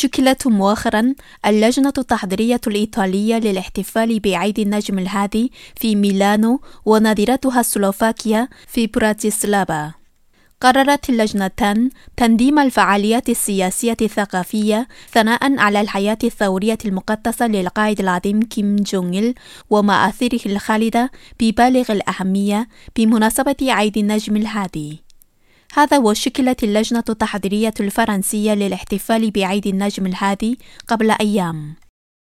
شكلت مؤخرا اللجنة التحضيرية الإيطالية للاحتفال بعيد النجم الهادي في ميلانو ونظيرتها سلوفاكيا في براتيسلافا. قررت اللجنتان تنظيم الفعاليات السياسية الثقافية ثناء على الحياة الثورية المقدسة للقائد العظيم كيم جونغ إل ومآثره الخالدة ببالغ الأهمية بمناسبة عيد النجم الهادي. هذا وشكلت اللجنة التحضيرية الفرنسية للاحتفال بعيد النجم الهادي قبل أيام.